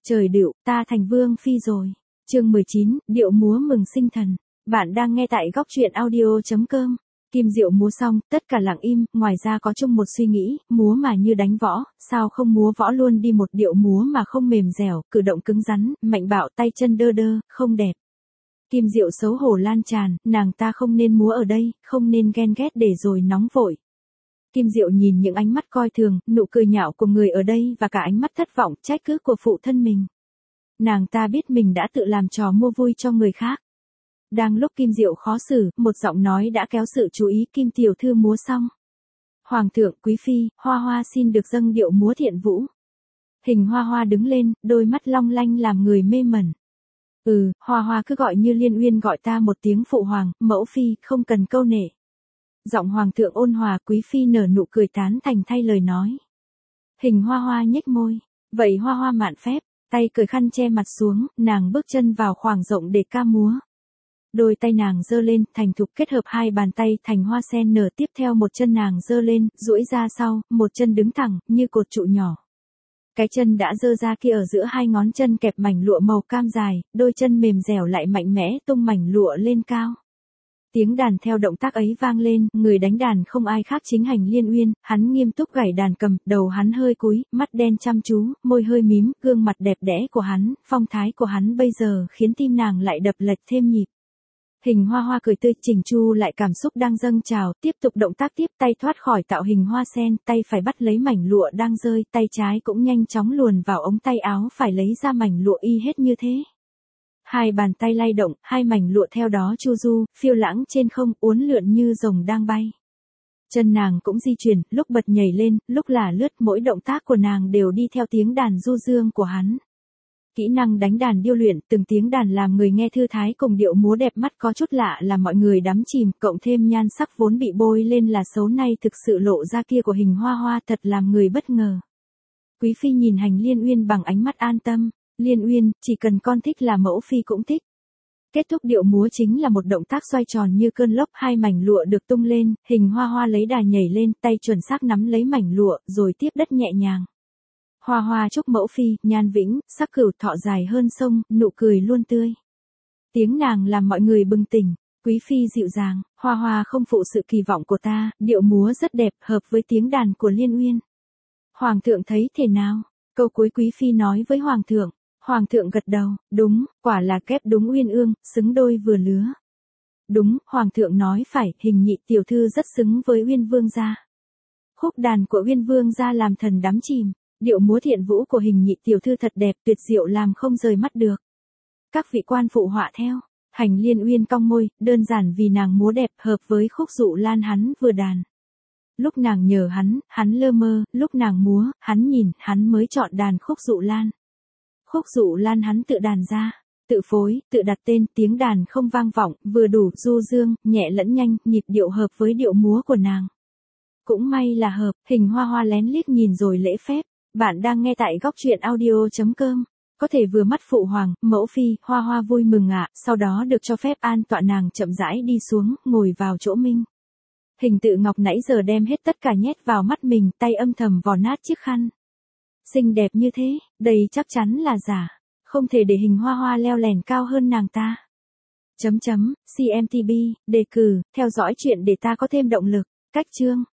Trời điệu, ta thành vương phi rồi. Chương 19, điệu múa mừng sinh thần. Bạn đang nghe tại góc truyện audio.com. Kim Diệu múa xong, tất cả lặng im, ngoài ra có chung một suy nghĩ, múa mà như đánh võ, sao không múa võ luôn đi một điệu múa mà không mềm dẻo, cử động cứng rắn, mạnh bạo tay chân đơ đơ, không đẹp. Kim Diệu xấu hổ lan tràn, nàng ta không nên múa ở đây, không nên ghen ghét để rồi nóng vội. Kim Diệu nhìn những ánh mắt coi thường, nụ cười nhạo của người ở đây và cả ánh mắt thất vọng, trách cứ của phụ thân mình. Nàng ta biết mình đã tự làm trò mua vui cho người khác. Đang lúc Kim Diệu khó xử, một giọng nói đã kéo sự chú ý. Kim tiểu thư múa xong. Hoàng thượng, quý phi, Hoa Hoa xin được dâng điệu múa Thiện Vũ. Hình Hoa Hoa đứng lên, đôi mắt long lanh làm người mê mẩn. Hoa Hoa cứ gọi như Liên Uyên gọi ta một tiếng phụ hoàng, mẫu phi, không cần câu nệ. Giọng hoàng thượng ôn hòa, quý phi nở nụ cười tán thành thay lời nói. Hình Hoa Hoa nhếch môi. Vậy Hoa Hoa mạn phép, tay cởi khăn che mặt xuống, nàng bước chân vào khoảng rộng để ca múa. Đôi tay nàng giơ lên, thành thục kết hợp hai bàn tay thành hoa sen nở. Tiếp theo một chân nàng giơ lên, duỗi ra sau, một chân đứng thẳng, như cột trụ nhỏ. Cái chân đã giơ ra kia ở giữa hai ngón chân kẹp mảnh lụa màu cam dài, đôi chân mềm dẻo lại mạnh mẽ tung mảnh lụa lên cao. Tiếng đàn theo động tác ấy vang lên, người đánh đàn không ai khác chính Hành Liên Uyên, hắn nghiêm túc gảy đàn cầm, đầu hắn hơi cúi, mắt đen chăm chú, môi hơi mím, gương mặt đẹp đẽ của hắn, phong thái của hắn bây giờ khiến tim nàng lại đập lệch thêm nhịp. Hình Hoa Hoa cười tươi, chỉnh chu lại cảm xúc đang dâng trào, tiếp tục động tác tiếp, tay thoát khỏi tạo hình hoa sen, tay phải bắt lấy mảnh lụa đang rơi, tay trái cũng nhanh chóng luồn vào ống tay áo phải lấy ra mảnh lụa y hết như thế. Hai bàn tay lay động, hai mảnh lụa theo đó chu du, phiêu lãng trên không, uốn lượn như rồng đang bay. Chân nàng cũng di chuyển, lúc bật nhảy lên, lúc là lướt, mỗi động tác của nàng đều đi theo tiếng đàn du dương của hắn. Kỹ năng đánh đàn điêu luyện, từng tiếng đàn làm người nghe thư thái cùng điệu múa đẹp mắt có chút lạ làm mọi người đắm chìm, cộng thêm nhan sắc vốn bị bôi lên là xấu nay thực sự lộ ra kia của Hình Hoa Hoa thật làm người bất ngờ. Quý phi nhìn Hành Liên Uyên bằng ánh mắt an tâm. Liên Uyên, chỉ cần con thích là mẫu phi cũng thích. Kết thúc điệu múa chính là một động tác xoay tròn như cơn lốc, hai mảnh lụa được tung lên, Hình Hoa Hoa lấy đà nhảy lên, tay chuẩn xác nắm lấy mảnh lụa, rồi tiếp đất nhẹ nhàng. Hoa Hoa chúc mẫu phi, nhan vĩnh, sắc cửu thọ dài hơn sông, nụ cười luôn tươi. Tiếng nàng làm mọi người bừng tỉnh, quý phi dịu dàng, Hoa Hoa không phụ sự kỳ vọng của ta, điệu múa rất đẹp, hợp với tiếng đàn của Liên Uyên. Hoàng thượng thấy thế nào? Câu cuối quý phi nói với hoàng thượng. Hoàng thượng gật đầu, đúng, quả là kép đúng Uyên ương, xứng đôi vừa lứa. Đúng, hoàng thượng nói phải, Hình nhị tiểu thư rất xứng với Uyên vương gia. Khúc đàn của Uyên vương gia làm thần đắm chìm, điệu múa Thiện Vũ của Hình nhị tiểu thư thật đẹp, tuyệt diệu làm không rời mắt được. Các vị quan phụ họa theo, Hành Liên Uyên cong môi, đơn giản vì nàng múa đẹp, hợp với khúc dụ lan hắn vừa đàn. Lúc nàng nhờ hắn lơ mơ, lúc nàng múa, hắn nhìn, hắn mới chọn đàn khúc dụ lan. Khúc dụ lan hắn tự đàn ra, tự phối, tự đặt tên, tiếng đàn không vang vọng, vừa đủ, du dương, nhẹ lẫn nhanh, nhịp điệu hợp với điệu múa của nàng. Cũng may là hợp, Hình Hoa Hoa lén liếc nhìn rồi lễ phép. Bạn đang nghe tại góc truyện audio.com. Có thể vừa mắt phụ hoàng, mẫu phi, Hoa Hoa vui mừng ạ, sau đó được cho phép an tọa nàng chậm rãi đi xuống, ngồi vào chỗ mình. Hình Tự Ngọc nãy giờ đem hết tất cả nhét vào mắt mình, tay âm thầm vò nát chiếc khăn. Xinh đẹp như thế, đây chắc chắn là giả, không thể để Hình Hoa Hoa leo lèn cao hơn nàng ta. CMTB, đề cử, theo dõi chuyện để ta có thêm động lực, cách chương.